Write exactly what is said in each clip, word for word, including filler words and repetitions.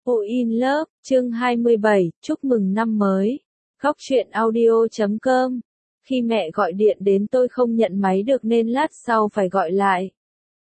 Fall in Love, chương hai mươi bảy, chúc mừng năm mới. Góc truyện audio chấm com. Khi mẹ gọi điện đến tôi không nhận máy được nên lát sau phải gọi lại.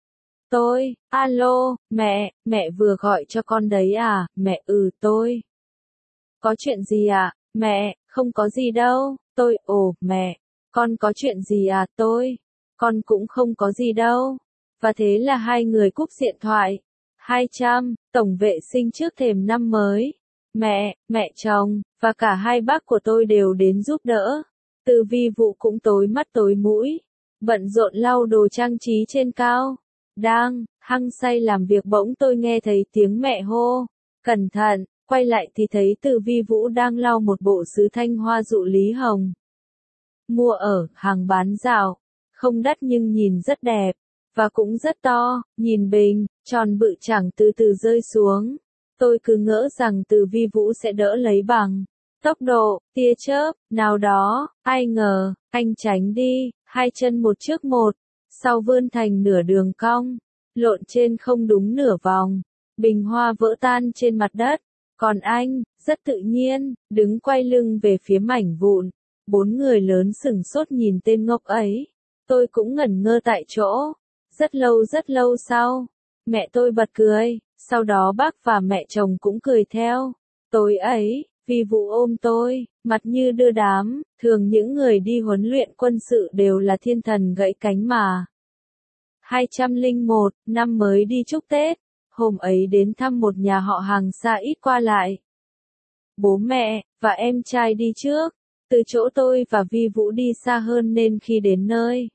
Tôi, alo, mẹ, mẹ vừa gọi cho con đấy à, mẹ ừ tôi. Có chuyện gì à, mẹ, không có gì đâu, tôi, ồ, mẹ, con có chuyện gì à, tôi, con cũng không có gì đâu. Và thế là hai người cúp điện thoại. hai trăm, tổng vệ sinh trước thềm năm mới. Mẹ, mẹ chồng, và cả hai bác của tôi đều đến giúp đỡ. Từ vi vụ cũng tối mắt tối mũi, bận rộn lau đồ trang trí trên cao. Đang, hăng say làm việc bỗng tôi nghe thấy tiếng mẹ hô. Cẩn thận, quay lại thì thấy Từ vi vũ đang lau một bộ sứ thanh hoa dụ lý hồng. Mua ở, hàng bán dạo. Không đắt nhưng nhìn rất đẹp. Và cũng rất to, nhìn bình, tròn bự chẳng từ từ rơi xuống. Tôi cứ ngỡ rằng Từ vi vũ sẽ đỡ lấy bằng tốc độ, tia chớp, nào đó, ai ngờ, anh tránh đi, hai chân một trước một, sau vươn thành nửa đường cong, lộn trên không đúng nửa vòng, bình hoa vỡ tan trên mặt đất, còn anh, rất tự nhiên, đứng quay lưng về phía mảnh vụn. Bốn người lớn sửng sốt nhìn tên ngốc ấy, tôi cũng ngẩn ngơ tại chỗ. Rất lâu rất lâu sau, mẹ tôi bật cười, sau đó bác và mẹ chồng cũng cười theo. Tối ấy, Vi Vũ ôm tôi, mặt như đưa đám, thường những người đi huấn luyện quân sự đều là thiên thần gãy cánh mà. hai trăm lẻ một, năm mới đi chúc Tết, hôm ấy đến thăm một nhà họ hàng xa ít qua lại. Bố mẹ, và em trai đi trước, từ chỗ tôi và Vi Vũ đi xa hơn nên khi đến nơi,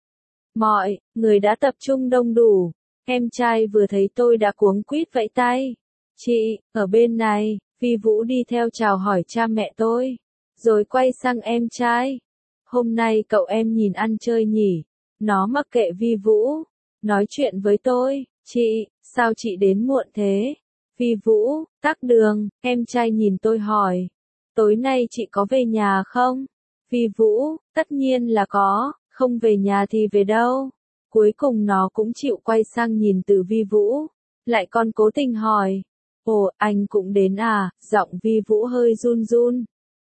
mọi người đã tập trung đông đủ. Em trai vừa thấy tôi đã cuống quýt vẫy tay. Chị, ở bên này, Vi Vũ đi theo chào hỏi cha mẹ tôi. Rồi quay sang em trai. Hôm nay cậu em nhìn ăn chơi nhỉ? Nó mặc kệ Vi Vũ. Nói chuyện với tôi. Chị, sao chị đến muộn thế? Vi Vũ, tắc đường, em trai nhìn tôi hỏi. Tối nay chị có về nhà không? Vi Vũ, tất nhiên là có. Không về nhà thì về đâu? Cuối cùng nó cũng chịu quay sang nhìn Từ vi vũ. Lại còn cố tình hỏi. Ồ, anh cũng đến à? Giọng Vi Vũ hơi run run.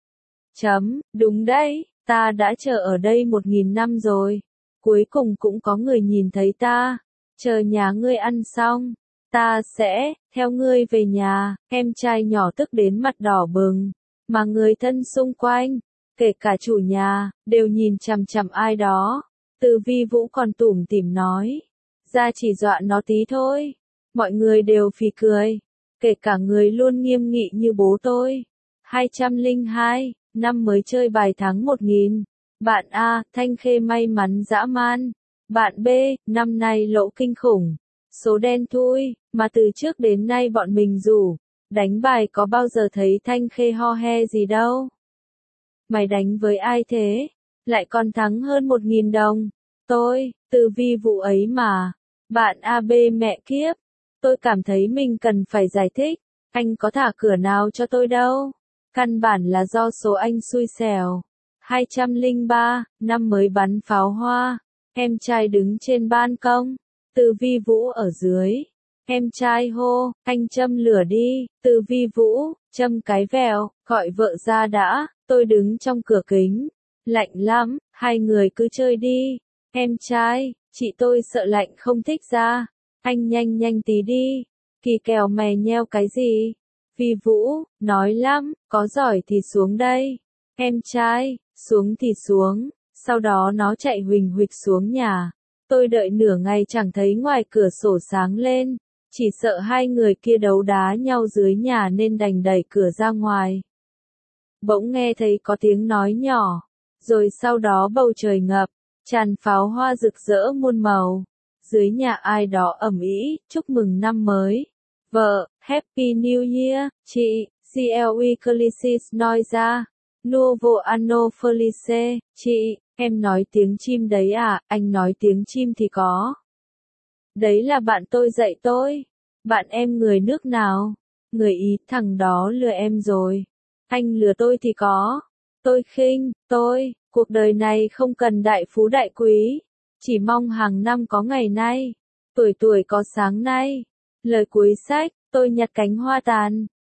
Chấm, đúng đấy, ta đã chờ ở đây một nghìn năm rồi. Cuối cùng cũng có người nhìn thấy ta. Chờ nhà ngươi ăn xong, ta sẽ, theo ngươi về nhà. Em trai nhỏ tức đến mặt đỏ bừng. Mà người thân xung quanh, kể cả chủ nhà, đều nhìn chằm chằm ai đó. Từ vi vũ còn tủm tỉm nói. Ra chỉ dọa nó tí thôi. Mọi người đều phì cười. Kể cả người luôn nghiêm nghị như bố tôi. hai trăm lẻ hai, năm mới chơi bài tháng một nghìn. Bạn A, Thanh Khê may mắn dã man. Bạn B, năm nay lỗ kinh khủng. Số đen thui, mà từ trước đến nay bọn mình rủ. Đánh bài có bao giờ thấy Thanh Khê ho he gì đâu. Mày đánh với ai thế? Lại còn thắng hơn một nghìn đồng. Tôi, Từ vi vụ ấy mà. Bạn a bê mẹ kiếp. Tôi cảm thấy mình cần phải giải thích. Anh có thả cửa nào cho tôi đâu. Căn bản là do số anh xui xẻo. hai trăm lẻ ba, năm mới bắn pháo hoa. Em trai đứng trên ban công. Từ vi vũ ở dưới. Em trai hô, anh châm lửa đi. Từ vi vũ, châm cái vèo, gọi vợ ra đã. Tôi đứng trong cửa kính. Lạnh lắm, hai người cứ chơi đi. Em trai, chị tôi sợ lạnh không thích ra. Anh nhanh nhanh tí đi. Kỳ kèo mày nheo cái gì? Vi Vũ, nói lắm, có giỏi thì xuống đây. Em trai, xuống thì xuống. Sau đó nó chạy huỳnh huỵch xuống nhà. Tôi đợi nửa ngày chẳng thấy ngoài cửa sổ sáng lên. Chỉ sợ hai người kia đấu đá nhau dưới nhà nên đành đẩy cửa ra ngoài. Bỗng nghe thấy có tiếng nói nhỏ. Rồi sau đó bầu trời ngập, tràn pháo hoa rực rỡ muôn màu. Dưới nhà ai đó ầm ĩ, chúc mừng năm mới. Vợ, Happy New Year, chị, C L E Calicis nói ra. Nuovo anno felice, chị, em nói tiếng chim đấy à, anh nói tiếng chim thì có. Đấy là bạn tôi dạy tôi. Bạn em người nước nào? Người Ý, thằng đó lừa em rồi. Anh lừa tôi thì có. Tôi khinh, tôi, cuộc đời này không cần đại phú đại quý. Chỉ mong hàng năm có ngày nay. Tuổi tuổi có sáng nay. Lời cuối sách, tôi nhặt cánh hoa tàn.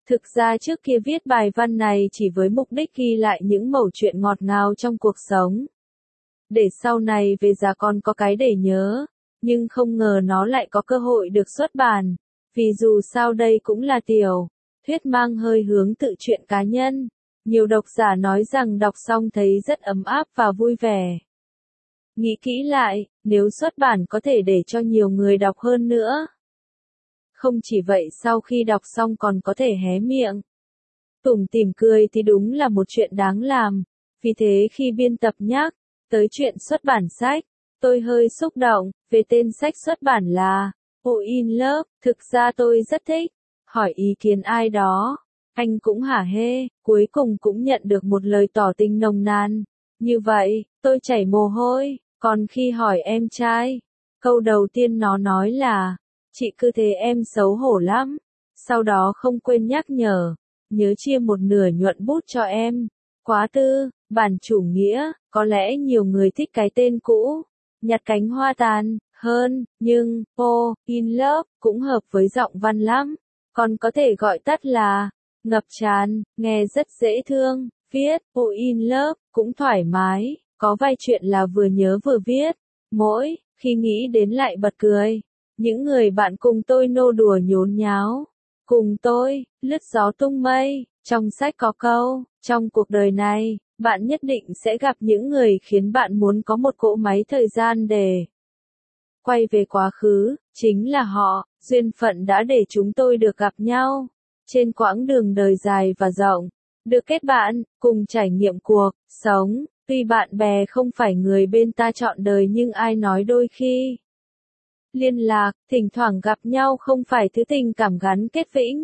Thực ra trước kia viết bài văn này chỉ với mục đích ghi lại những mẩu chuyện ngọt ngào trong cuộc sống. Để sau này về già còn có cái để nhớ, nhưng không ngờ nó lại có cơ hội được xuất bản. Vì dù sao đây cũng là tiểu thuyết mang hơi hướng tự truyện cá nhân. Nhiều độc giả nói rằng đọc xong thấy rất ấm áp và vui vẻ. Nghĩ kỹ lại, nếu xuất bản có thể để cho nhiều người đọc hơn nữa. Không chỉ vậy, sau khi đọc xong còn có thể hé miệng tủm tỉm cười thì đúng là một chuyện đáng làm. Vì thế khi biên tập nhắc tới chuyện xuất bản sách, tôi hơi xúc động. Về tên sách xuất bản là Oh in Love, thực ra tôi rất thích. Hỏi ý kiến ai đó, anh cũng hả hê, cuối cùng cũng nhận được một lời tỏ tình nồng nàn. Như vậy, tôi chảy mồ hôi. Còn khi hỏi em trai, câu đầu tiên nó nói là, chị cứ thế em xấu hổ lắm. Sau đó không quên nhắc nhở, nhớ chia một nửa nhuận bút cho em. Quá tư, bản chủ nghĩa, có lẽ nhiều người thích cái tên cũ, nhặt cánh hoa tàn, hơn, nhưng, Oh in Love, cũng hợp với giọng văn lắm. Còn có thể gọi tắt là, ngập tràn, nghe rất dễ thương. Viết, Oh in Love, cũng thoải mái, có vài chuyện là vừa nhớ vừa viết. Mỗi, khi nghĩ đến lại bật cười. Những người bạn cùng tôi nô đùa nhốn nháo. Cùng tôi, lướt gió tung mây. Trong sách có câu, trong cuộc đời này, bạn nhất định sẽ gặp những người khiến bạn muốn có một cỗ máy thời gian để quay về quá khứ. Chính là họ, duyên phận đã để chúng tôi được gặp nhau. Trên quãng đường đời dài và rộng, được kết bạn, cùng trải nghiệm cuộc sống. Tuy bạn bè không phải người bên ta trọn đời nhưng ai nói đôi khi liên lạc, thỉnh thoảng gặp nhau không phải thứ tình cảm gắn kết vĩnh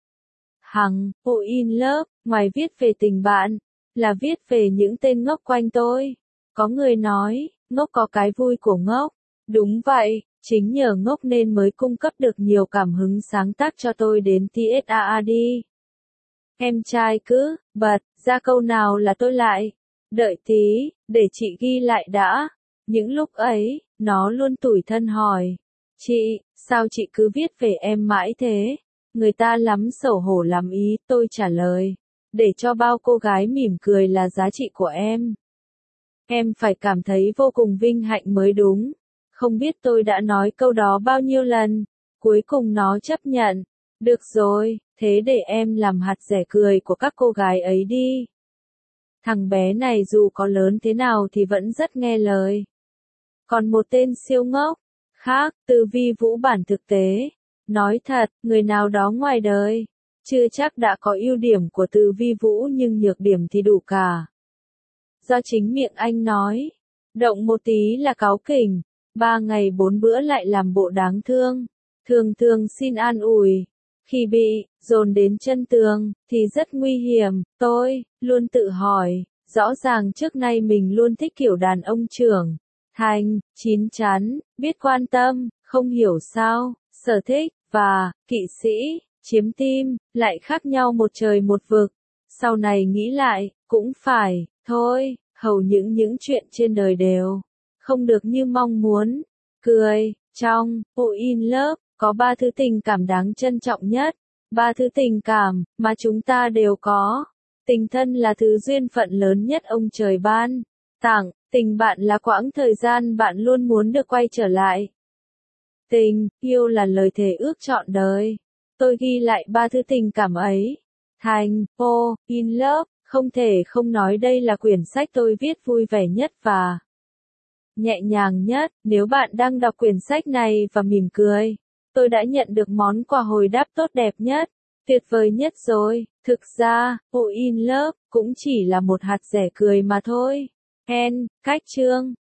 hằng. Oh in Love, ngoài viết về tình bạn, là viết về những tên ngốc quanh tôi. Có người nói, ngốc có cái vui của ngốc. Đúng vậy, chính nhờ ngốc nên mới cung cấp được nhiều cảm hứng sáng tác cho tôi đến tê ét a a đê. Em trai cứ bật ra câu nào là tôi lại đợi tí, để chị ghi lại đã. Những lúc ấy, nó luôn tủi thân hỏi, chị, sao chị cứ viết về em mãi thế? Người ta lắm xấu hổ lắm ý. Tôi trả lời, để cho bao cô gái mỉm cười là giá trị của em. Em phải cảm thấy vô cùng vinh hạnh mới đúng. Không biết tôi đã nói câu đó bao nhiêu lần. Cuối cùng nó chấp nhận. Được rồi, thế để em làm hạt rẻ cười của các cô gái ấy đi. Thằng bé này dù có lớn thế nào thì vẫn rất nghe lời. Còn một tên siêu ngốc khác, Từ Vi Vũ bản thực tế. Nói thật, người nào đó ngoài đời chưa chắc đã có ưu điểm của Từ Vi Vũ nhưng nhược điểm thì đủ cả. Do chính miệng anh nói, động một tí là cáu kỉnh, ba ngày bốn bữa lại làm bộ đáng thương, thường thường xin an ủi. Khi bị dồn đến chân tường thì rất nguy hiểm. Tôi luôn tự hỏi, rõ ràng trước nay mình luôn thích kiểu đàn ông trưởng thành, chín chắn, biết quan tâm. Không hiểu sao, sở thích và kỵ sĩ chiếm tim lại khác nhau một trời một vực. Sau này nghĩ lại, cũng phải thôi, hầu những những chuyện trên đời đều không được như mong muốn. Cười, trong Oh in Love có ba thứ tình cảm đáng trân trọng nhất, ba thứ tình cảm mà chúng ta đều có. Tình thân là thứ duyên phận lớn nhất ông trời ban tặng, tình bạn là quãng thời gian bạn luôn muốn được quay trở lại. Tình yêu là lời thề ước trọn đời. Tôi ghi lại ba thứ tình cảm ấy thành Oh in Love. Không thể không nói đây là quyển sách tôi viết vui vẻ nhất và nhẹ nhàng nhất. Nếu bạn đang đọc quyển sách này và mỉm cười, tôi đã nhận được món quà hồi đáp tốt đẹp nhất, tuyệt vời nhất rồi. Thực ra, Oh in Love cũng chỉ là một hạt rẻ cười mà thôi. End, cách chương.